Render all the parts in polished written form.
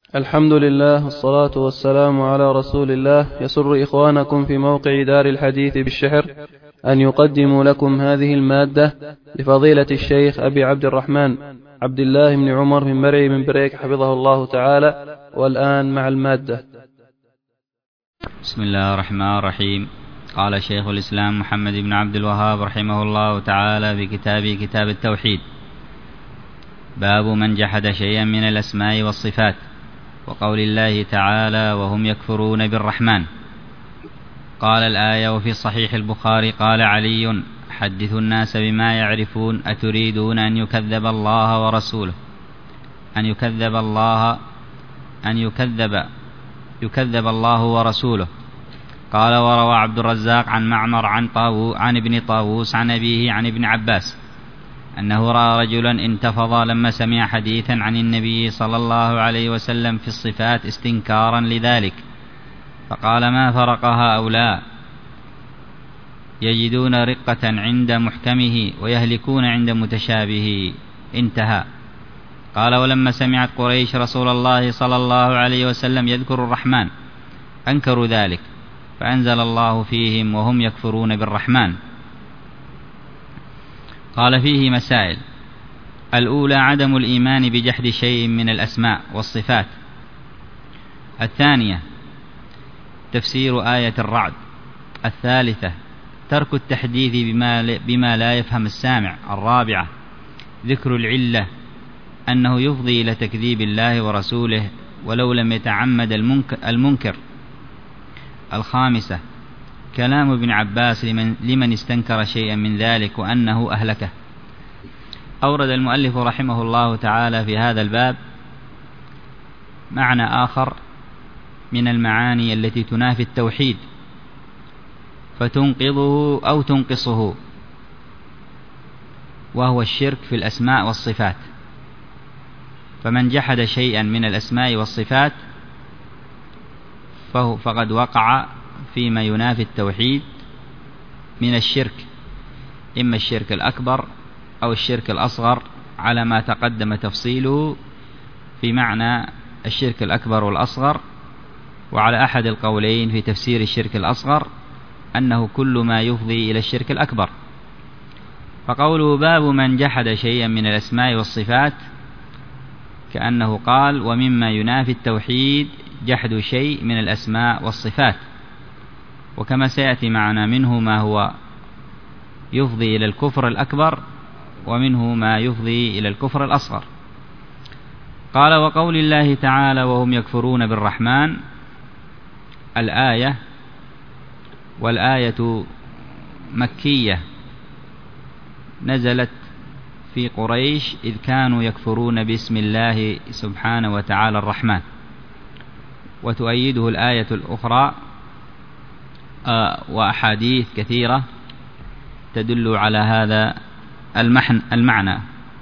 الحمد لله والصلاة والسلام على رسول الله. يسر إخوانكم في موقع دار الحديث بالشحر أن يقدموا لكم هذه المادة لفضيلة الشيخ أبي عبد الرحمن عبد الله بن عمر من مرعي من بريك حفظه الله تعالى. والآن مع المادة. بسم الله الرحمن الرحيم. قال شيخ الإسلام محمد بن عبد الوهاب رحمه الله تعالى في كتابه كتاب التوحيد: باب من جحد شيئا من الأسماء والصفات، وقول الله تعالى: وهم يكفرون بالرحمن. قال الآية: وفي صحيح البخاري قال علي: حدثوا الناس بما يعرفون، أتريدون أن يكذب الله ورسوله يكذب الله ورسوله. قال: وروى عبد الرزاق عن معمر عن ابن طاووس عن أبيه عن ابن عباس أنه رأى رجلا انتفض لما سمع حديثا عن النبي صلى الله عليه وسلم في الصفات استنكارا لذلك، فقال: ما فرق هؤلاء، يجدون رقة عند محكمه ويهلكون عند متشابهه. انتهى. قال: ولما سمعت قريش رسول الله صلى الله عليه وسلم يذكر الرحمن أنكروا ذلك، فأنزل الله فيهم: وهم يكفرون بالرحمن. قال: فيه مسائل. الأولى: عدم الإيمان بجحد شيء من الأسماء والصفات. الثانية: تفسير آية الرعد. الثالثة: ترك التحديث بما لا يفهم السامع. الرابعة: ذكر العلة أنه يفضي إلى تكذيب الله ورسوله ولو لم يتعمد المنكر. الخامسة: كلام ابن عباس لمن استنكر شيئا من ذلك وأنه أهلكه. أورد المؤلف رحمه الله تعالى في هذا الباب معنى آخر من المعاني التي تنافي التوحيد فتنقضه أو تنقصه، وهو الشرك في الأسماء والصفات. فمن جحد شيئا من الأسماء والصفات فقد وقع فيما ينافي التوحيد من الشرك، إما الشرك الأكبر أو الشرك الأصغر، على ما تقدم تفصيله في معنى الشرك الأكبر والأصغر. وعلى أحد القولين في تفسير الشرك الأصغر أنه كل ما يفضي إلى الشرك الأكبر. فقوله: باب من جحد شيئا من الأسماء والصفات، كأنه قال: ومما ينافي التوحيد جحد شيء من الأسماء والصفات. وكما سيأتي معنا منه ما هو يفضي إلى الكفر الأكبر، ومنه ما يفضي إلى الكفر الأصغر. قال: وقول الله تعالى: وهم يكفرون بالرحمن. الآية، والآية مكية، نزلت في قريش إذ كانوا يكفرون باسم الله سبحانه وتعالى الرحمن. وتؤيده الآية الأخرى وأحاديث كثيرة تدل على هذا المعنى.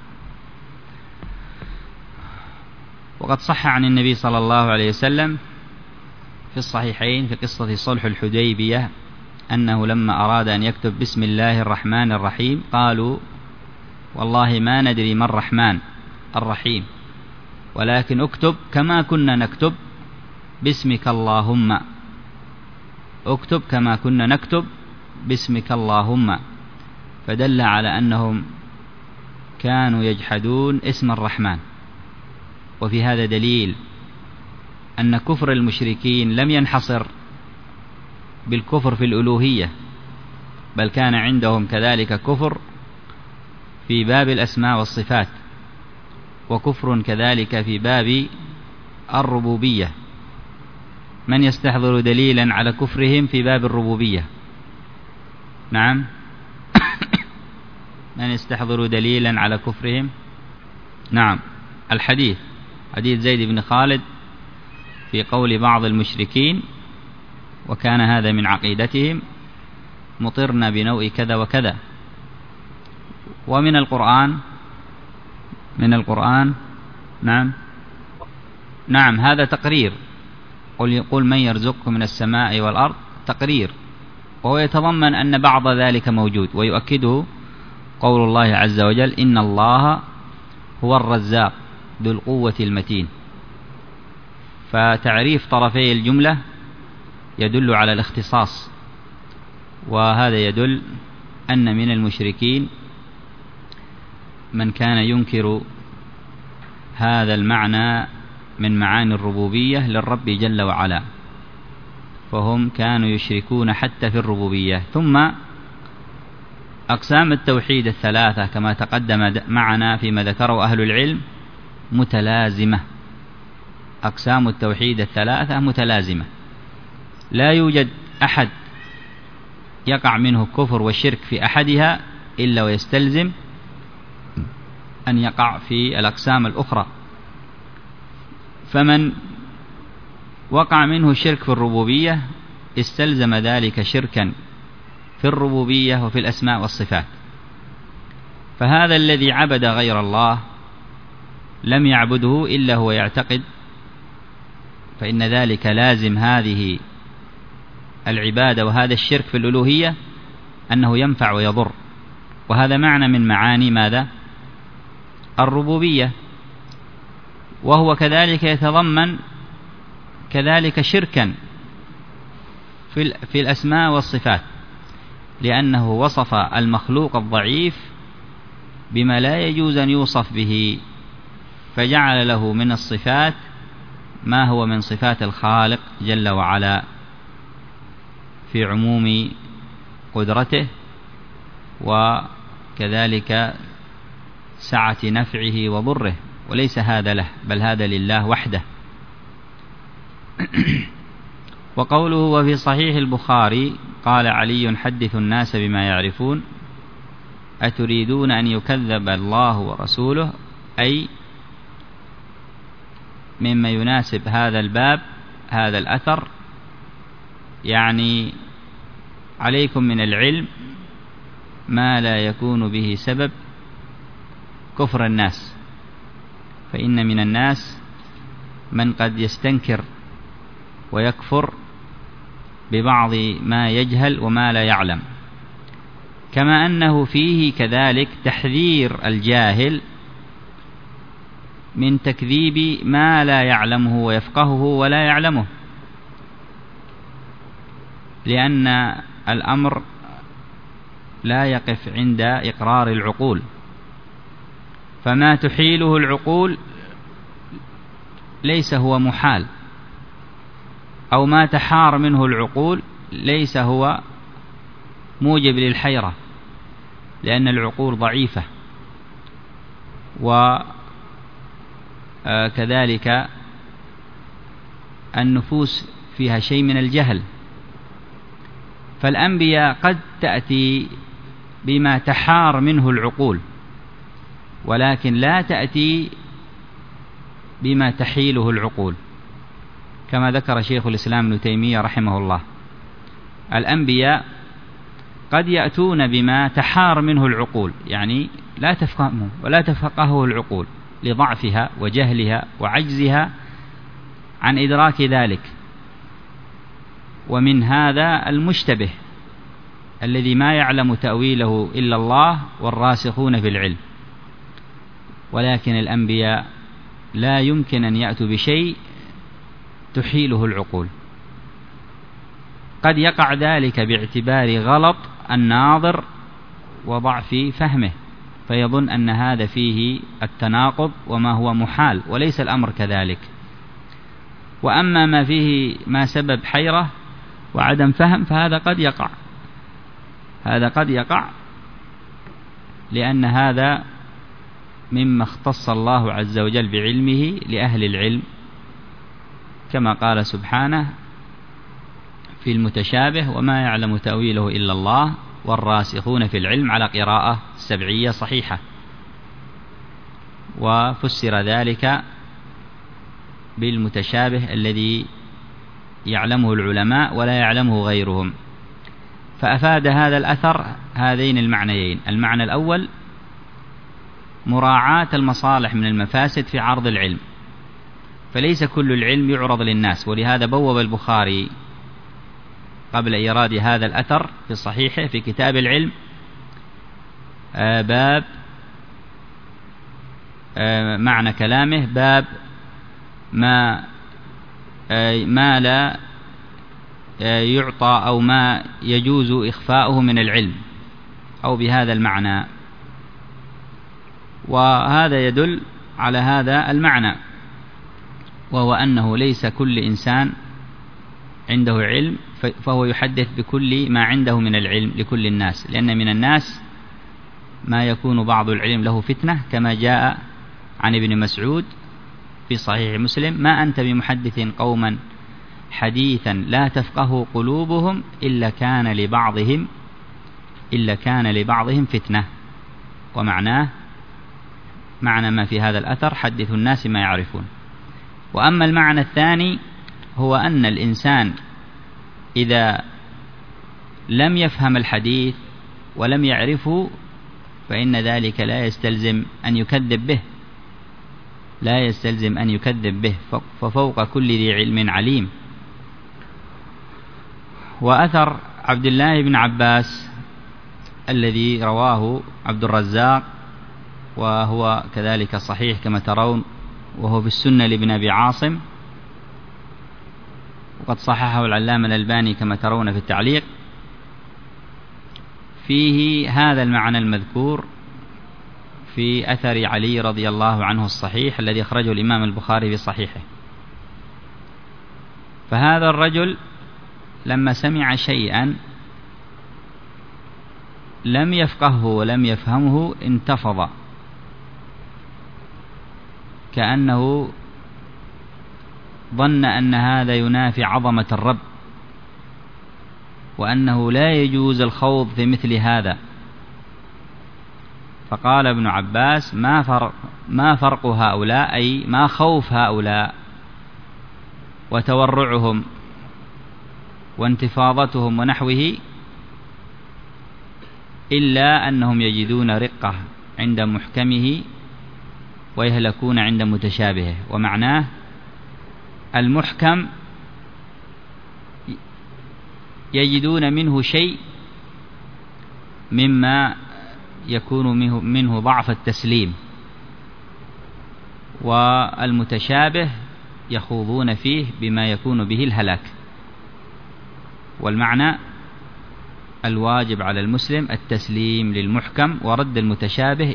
وقد صح عن النبي صلى الله عليه وسلم في الصحيحين في قصة صلح الحديبية أنه لما أراد أن يكتب بسم الله الرحمن الرحيم قالوا: والله ما ندري ما الرحمن الرحيم، ولكن اكتب كما كنا نكتب باسمك اللهم. اكتب كما كنا نكتب باسمك اللهم. فدل على أنهم كانوا يجحدون اسم الرحمن. وفي هذا دليل أن كفر المشركين لم ينحصر بالكفر في الألوهية، بل كان عندهم كذلك كفر في باب الأسماء والصفات، وكفر كذلك في باب الربوبية. من يستحضر دليلا على كفرهم في باب الربوبية؟ نعم. من يستحضر دليلا على كفرهم؟ نعم. الحديث، حديث زيد بن خالد في قول بعض المشركين، وكان هذا من عقيدتهم: مطرنا بنوء كذا وكذا. ومن القرآن، نعم هذا تقرير. قل من يرزقكم من السماء والأرض، تقرير، وهو يتضمن أن بعض ذلك موجود. ويؤكده قول الله عز وجل: إن الله هو الرزاق ذو القوة المتين. فتعريف طرفي الجملة يدل على الاختصاص، وهذا يدل أن من المشركين من كان ينكر هذا المعنى من معاني الربوبية للرب جل وعلا، فهم كانوا يشركون حتى في الربوبية. ثم أقسام التوحيد الثلاثة كما تقدم معنا فيما ذكره أهل العلم متلازمة، أقسام التوحيد الثلاثة متلازمة، لا يوجد أحد يقع منه الكفر والشرك في أحدها إلا ويستلزم أن يقع في الأقسام الأخرى. فمن وقع منه الشرك في الربوبية استلزم ذلك شركا في الربوبية وفي الأسماء والصفات. فهذا الذي عبد غير الله لم يعبده إلا هو يعتقد، فإن ذلك لازم هذه العبادة وهذا الشرك في الألوهية أنه ينفع ويضر، وهذا معنى من معاني ماذا؟ الربوبية. وهو كذلك يتضمن كذلك شركا في الأسماء والصفات، لأنه وصف المخلوق الضعيف بما لا يجوز أن يوصف به، فجعل له من الصفات ما هو من صفات الخالق جل وعلا في عموم قدرته وكذلك سعة نفعه وضره، وليس هذا له بل هذا لله وحده. وقوله وفي صحيح البخاري قال علي حدث الناس بما يعرفون أتريدون أن يكذب الله ورسوله، أي مما يناسب هذا الباب هذا الأثر، يعني عليكم من العلم ما لا يكون به سبب كفر الناس، فإن من الناس من قد يستنكر ويكفر ببعض ما يجهل وما لا يعلم، كما أنه فيه كذلك تحذير الجاهل من تكذيب ما لا يعلمه ويفقهه ولا يعلمه، لأن الأمر لا يقف عند إقرار العقول، فما تحيله العقول ليس هو محال، أو ما تحار منه العقول ليس هو موجب للحيرة، لأن العقول ضعيفة، وكذلك النفوس فيها شيء من الجهل. فالأنبياء قد تأتي بما تحار منه العقول، ولكن لا تأتي بما تحيله العقول، كما ذكر شيخ الإسلام ابن تيمية رحمه الله. الأنبياء قد يأتون بما تحار منه العقول، يعني لا تفهمه ولا تفقهه العقول لضعفها وجهلها وعجزها عن إدراك ذلك، ومن هذا المشتبه الذي ما يعلم تأويله إلا الله والراسخون في العلم. ولكن الأنبياء لا يمكن أن يأتوا بشيء تحيله العقول، قد يقع ذلك باعتبار غلط الناظر وضعف فهمه، فيظن أن هذا فيه التناقض وما هو محال، وليس الأمر كذلك. وأما ما فيه ما سبب حيرة وعدم فهم فهذا قد يقع لأن هذا مما اختص الله عز وجل بعلمه لأهل العلم، كما قال سبحانه في المتشابه وما يعلم تأويله إلا الله والراسخون في العلم، على قراءة سبعية صحيحة. وفسر ذلك بالمتشابه الذي يعلمه العلماء ولا يعلمه غيرهم. فأفاد هذا الأثر هذين المعنيين: المعنى الأول مراعاة المصالح من المفاسد في عرض العلم، فليس كل العلم يعرض للناس، ولهذا بوب البخاري قبل إيراد هذا الأثر في صحيحه في كتاب العلم باب معنى كلامه، باب ما ما لا يعطى أو ما يجوز إخفاؤه من العلم، أو بهذا المعنى. وهذا يدل على هذا المعنى، وهو أنه ليس كل إنسان عنده علم فهو يحدث بكل ما عنده من العلم لكل الناس، لأن من الناس ما يكون بعض العلم له فتنة، كما جاء عن ابن مسعود في صحيح مسلم: ما أنت بمحدث قوما حديثا لا تفقه قلوبهم إلا كان لبعضهم فتنة. ومعناه معنى ما في هذا الأثر: حدث الناس ما يعرفون. وأما المعنى الثاني هو أن الإنسان إذا لم يفهم الحديث ولم يعرفه فإن ذلك لا يستلزم أن يكذب به، ففوق كل ذي علم عليم. وأثر عبد الله بن عباس الذي رواه عبد الرزاق وهو كذلك صحيح كما ترون، وهو في السنة لابن أبي عاصم، وقد صححه العلامة الألباني كما ترون في التعليق، فيه هذا المعنى المذكور في أثر علي رضي الله عنه الصحيح الذي أخرجه الإمام البخاري في صحيحه. فهذا الرجل لما سمع شيئا لم يفقهه ولم يفهمه انتفض، كأنه ظن أن هذا ينافي عظمة الرب، وأنه لا يجوز الخوض في مثل هذا. فقال ابن عباس: ما فرق هؤلاء، أي ما خوف هؤلاء وتورعهم وانتفاضتهم ونحوه، إلا أنهم يجدون رقة عند محكمه ويهلكون عند متشابهه. ومعناه المحكم يجدون منه شيء مما يكون منه ضعف التسليم، والمتشابه يخوضون فيه بما يكون به الهلاك. والمعنى الواجب على المسلم التسليم للمحكم ورد المتشابه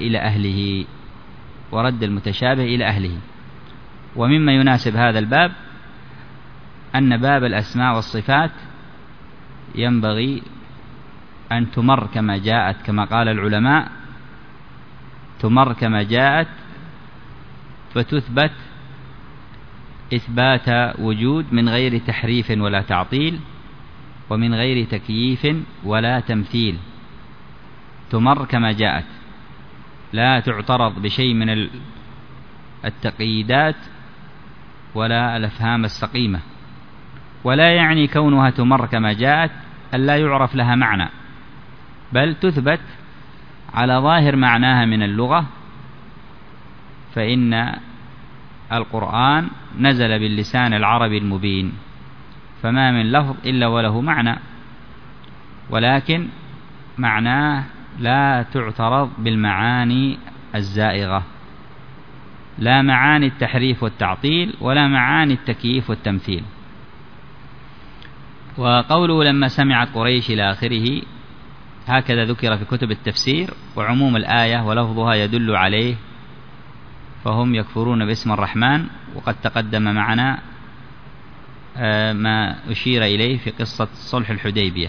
إلى أهله. ومما يناسب هذا الباب أن باب الأسماء والصفات ينبغي أن تمر كما جاءت، كما قال العلماء: تمر كما جاءت، فتثبت إثبات وجود من غير تحريف ولا تعطيل، ومن غير تكييف ولا تمثيل. تمر كما جاءت، لا تعترض بشيء من التقييدات ولا الأفهام السقيمة. ولا يعني كونها تمر كما جاءت أن لا يعرف لها معنى، بل تثبت على ظاهر معناها من اللغة، فإن القرآن نزل باللسان العربي المبين، فما من لفظ إلا وله معنى، ولكن معناه لا تعترض بالمعاني الزائغة، لا معاني التحريف والتعطيل ولا معاني التكييف والتمثيل. وقوله لما سمعت قريش إلى آخره هكذا ذكر في كتب التفسير، وعموم الآية ولفظها يدل عليه، فهم يكفرون باسم الرحمن. وقد تقدم معنا ما أشير إليه في قصة صلح الحديبية.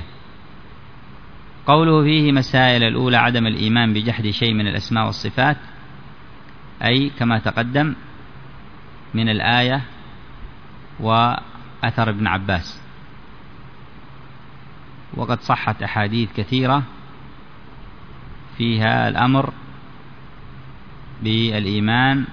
قوله فيه مسائل: الأولى عدم الإيمان بجحد شيء من الأسماء والصفات، أي كما تقدم من الآية وأثر ابن عباس. وقد صحت أحاديث كثيرة فيها الأمر بالإيمان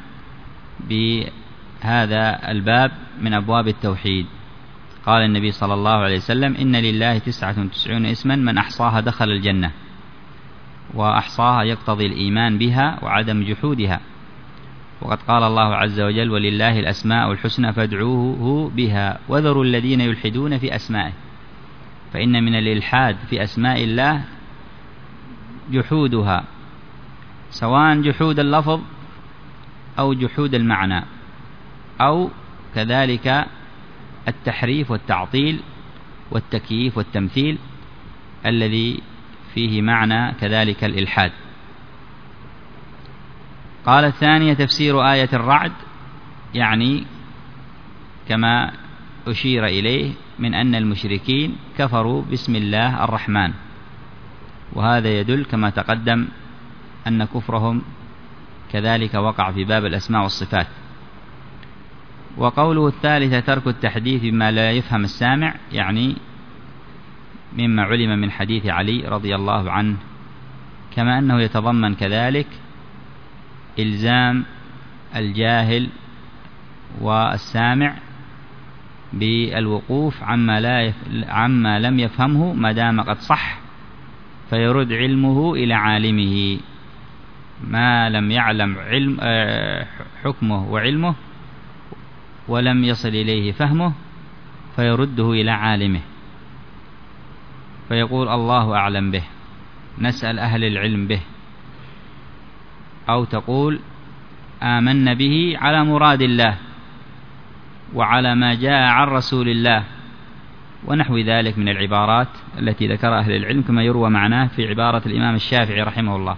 بهذا الباب من أبواب التوحيد. قال النبي صلى الله عليه وسلم: إن لله 99 اسما من أحصاها دخل الجنة. وأحصاها يقتضي الإيمان بها وعدم جحودها. وقد قال الله عز وجل: ولله الأسماء الحسنى فادعوه بها وذروا الذين يلحدون في أسمائه. فإن من الإلحاد في أسماء الله جحودها، سواء جحود اللفظ أو جحود المعنى، أو كذلك التحريف والتعطيل والتكييف والتمثيل الذي فيه معنى كذلك الإلحاد. قال الثانية تفسير آية الرعد، يعني كما أشير إليه من أن المشركين كفروا باسم الله الرحمن، وهذا يدل كما تقدم أن كفرهم كذلك وقع في باب الأسماء والصفات. وقوله الثالثة ترك التحديث بما لا يفهم السامع، يعني مما علم من حديث علي رضي الله عنه، كما أنه يتضمن كذلك إلزام الجاهل والسامع بالوقوف عما لم يفهمه ما دام قد صح، فيرد علمه إلى عالمه، ما لم يعلم حكمه وعلمه ولم يصل إليه فهمه فيرده إلى عالمه، فيقول الله أعلم به، نسأل أهل العلم به، أو تقول آمنا به على مراد الله وعلى ما جاء عن رسول الله، ونحو ذلك من العبارات التي ذكرها أهل العلم، كما يروى معناه في عبارة الإمام الشافعي رحمه الله.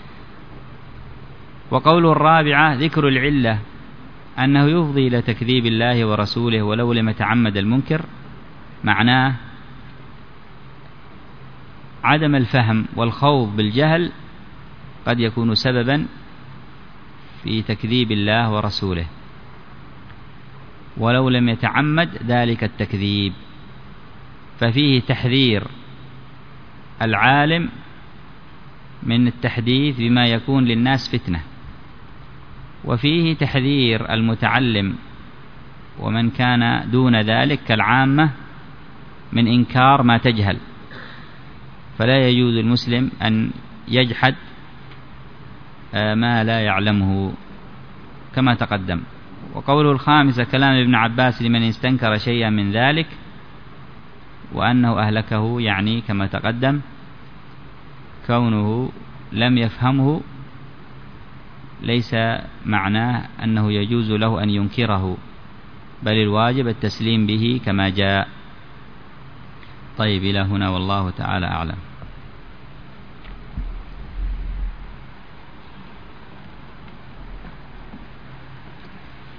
وقول الرابعة ذكر العلة، أنه يفضي إلى تكذيب الله ورسوله ولو لم يتعمد المنكر، معناه عدم الفهم والخوض بالجهل قد يكون سببا في تكذيب الله ورسوله ولو لم يتعمد ذلك التكذيب، ففيه تحذير العالم من التحديث بما يكون للناس فتنة، وفيه تحذير المتعلم ومن كان دون ذلك كالعامة من إنكار ما تجهل، فلا يجوز المسلم أن يجحد ما لا يعلمه كما تقدم. وقوله الخامسة كلام ابن عباس لمن استنكر شيئا من ذلك وأنه أهلكه، يعني كما تقدم كونه لم يفهمه ليس معناه أنه يجوز له أن ينكره، بل الواجب التسليم به كما جاء. طيب إلى هنا والله تعالى أعلم.